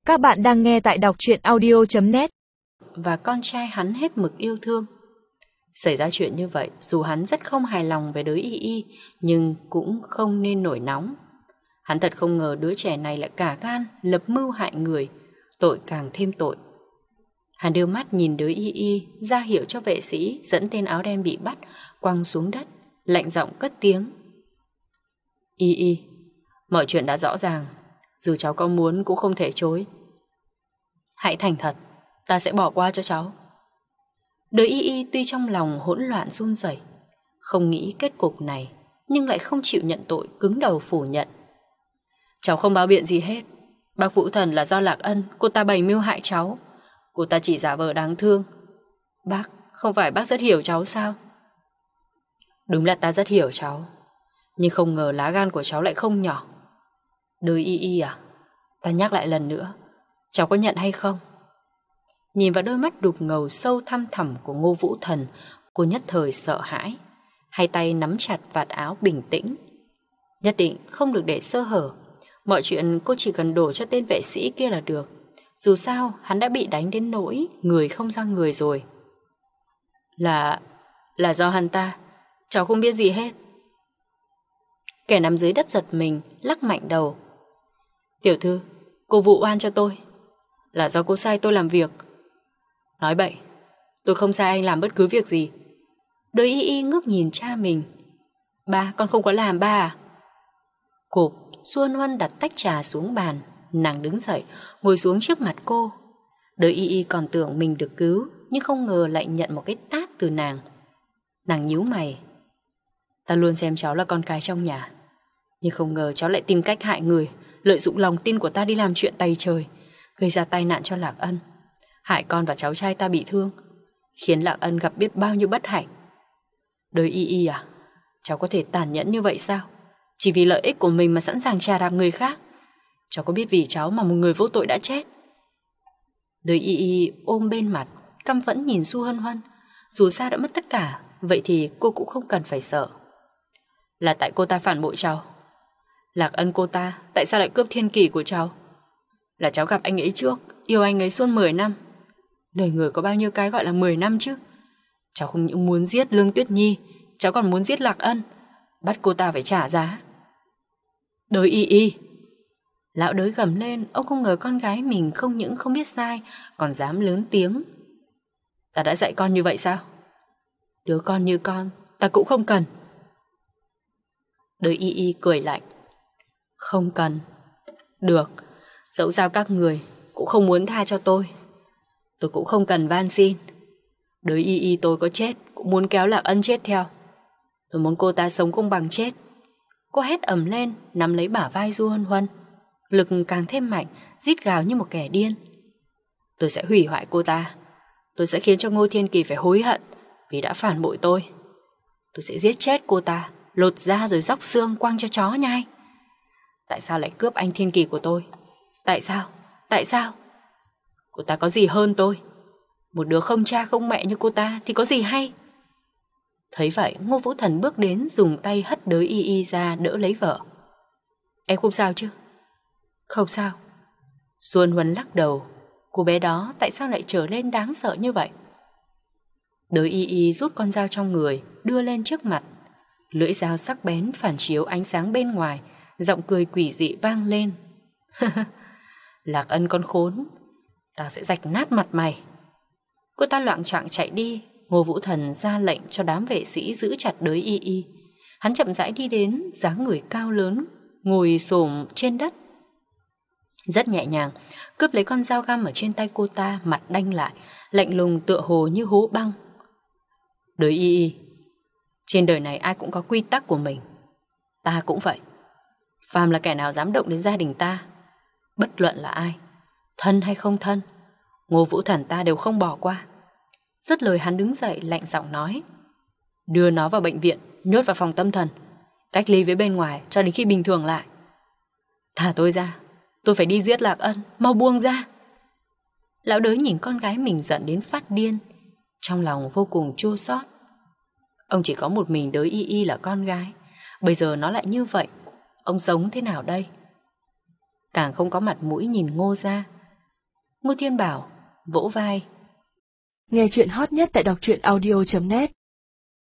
Các bạn đang nghe tại đọc truyện audio.net. Và con trai hắn hết mực yêu thương. Xảy ra chuyện như vậy, dù hắn rất không hài lòng về đới Y Y, nhưng cũng không nên nổi nóng. Hắn thật không ngờ đứa trẻ này lại cả gan lập mưu hại người, tội càng thêm tội. Hắn đưa mắt nhìn đới Y Y, ra hiệu cho vệ sĩ dẫn tên áo đen bị bắt quăng xuống đất, lạnh giọng cất tiếng: Y Y, mọi chuyện đã rõ ràng, dù cháu có muốn cũng không thể chối. Hãy thành thật, ta sẽ bỏ qua cho cháu. Đới Y Y tuy trong lòng hỗn loạn run rẩy, không nghĩ kết cục này, nhưng lại không chịu nhận tội, cứng đầu phủ nhận. Cháu không báo biện gì hết. Bác Vũ Thần là do Lạc Ân, cô ta bày mưu hại cháu. Cô ta chỉ giả vờ đáng thương. Bác, không phải bác rất hiểu cháu sao? Đúng là ta rất hiểu cháu, nhưng không ngờ lá gan của cháu lại không nhỏ. Đới Y Y à, ta nhắc lại lần nữa, cháu có nhận hay không? Nhìn vào đôi mắt đục ngầu sâu thăm thẳm của Ngô Vũ Thần, cô nhất thời sợ hãi, hai tay nắm chặt vạt áo bình tĩnh. Nhất định không được để sơ hở. Mọi chuyện cô chỉ cần đổ cho tên vệ sĩ kia là được. Dù sao hắn đã bị đánh đến nỗi người không ra người rồi. Là do hắn ta. Cháu không biết gì hết. Kẻ nằm dưới đất giật mình, lắc mạnh đầu. Tiểu thư, cô vụ oan cho tôi. Là do cô sai tôi làm việc. Nói bậy, tôi không sai anh làm bất cứ việc gì. Đới Y Y ngước nhìn cha mình. Ba, con không có làm ba à? Cộp, Xuân Huân đặt tách trà xuống bàn. Nàng đứng dậy, ngồi xuống trước mặt cô. Đới Y Y còn tưởng mình được cứu, nhưng không ngờ lại nhận một cái tát từ nàng. Nàng nhíu mày. Ta luôn xem cháu là con cái trong nhà, nhưng không ngờ cháu lại tìm cách hại người, lợi dụng lòng tin của ta đi làm chuyện tày trời, gây ra tai nạn cho Lạc Ân, hại con và cháu trai ta bị thương, khiến Lạc Ân gặp biết bao nhiêu bất hạnh. Đới Y Y à, cháu có thể tàn nhẫn như vậy sao? Chỉ vì lợi ích của mình mà sẵn sàng chà đạp người khác. Cháu có biết vì cháu mà một người vô tội đã chết? Đới Y Y ôm bên mặt, căm phẫn nhìn Su Hân Huân. Dù sao đã mất tất cả, vậy thì cô cũng không cần phải sợ. Là tại cô ta phản bội cháu. Lạc Ân cô ta tại sao lại cướp thiên kỳ của cháu? Là cháu gặp anh ấy trước, yêu anh ấy suốt 10 năm. Đời người có bao nhiêu cái gọi là 10 năm chứ? Cháu không những muốn giết Lương Tuyết Nhi, cháu còn muốn giết Lạc Ân, bắt cô ta phải trả giá. Đới Y Y. Lão Đới gầm lên, ông không ngờ con gái mình không những không biết sai, còn dám lớn tiếng. Ta đã dạy con như vậy sao? Đứa con như con, ta cũng không cần. Đới Y Y cười lạnh. Không cần. Được, dẫu sao các người cũng không muốn tha cho tôi cũng không cần van xin. Đới Y Y tôi có chết cũng muốn kéo Lạc Ân chết theo. Tôi muốn cô ta sống không bằng chết. Cô hét ầm lên, nắm lấy bả vai Du Hân Huân, lực càng thêm mạnh, rít gào như một kẻ điên. Tôi sẽ hủy hoại cô ta. Tôi sẽ khiến cho Ngô Thiên Kỳ phải hối hận vì đã phản bội tôi. Tôi sẽ giết chết cô ta, lột da rồi róc xương quăng cho chó nhai. Tại sao lại cướp anh Thiên Kỳ của tôi? Tại sao? Tại sao? Cô ta có gì hơn tôi? Một đứa không cha không mẹ như cô ta thì có gì hay? Thấy vậy, Ngô Vũ Thần bước đến, dùng tay hất Đới Y Y ra đỡ lấy vợ. Em không sao chứ? Không sao. Xuân Huân lắc đầu. Cô bé đó tại sao lại trở lên đáng sợ như vậy? Đới Y Y rút con dao trong người, đưa lên trước mặt. Lưỡi dao sắc bén phản chiếu ánh sáng bên ngoài, giọng cười quỷ dị vang lên. Lạc Ân con khốn, ta sẽ rạch nát mặt mày. Cô ta loạng choạng chạy đi. Ngô Vũ Thần ra lệnh cho đám vệ sĩ giữ chặt Đới Y Y. Hắn chậm rãi đi đến, dáng người cao lớn, ngồi xổm trên đất, rất nhẹ nhàng cướp lấy con dao găm ở trên tay cô ta, mặt đanh lại, lạnh lùng tựa hồ như hố băng. Đới Y Y, trên đời này ai cũng có quy tắc của mình. Ta cũng vậy. Phàm là kẻ nào dám động đến gia đình ta, bất luận là ai, thân hay không thân, Ngô Vũ Thần ta đều không bỏ qua. Dứt lời hắn đứng dậy lạnh giọng nói. Đưa nó vào bệnh viện, nhốt vào phòng tâm thần, cách ly với bên ngoài cho đến khi bình thường lại. Thả tôi ra, tôi phải đi giết Lạc Ân, mau buông ra. Lão Đới nhìn con gái mình giận đến phát điên, trong lòng vô cùng chua xót. Ông chỉ có một mình Đới Y Y là con gái, bây giờ nó lại như vậy, ông sống thế nào đây? Càng không có mặt mũi nhìn Ngô gia. Ngô Thiên Bảo vỗ vai. Nghe chuyện hot nhất tại đọc truyện audio.net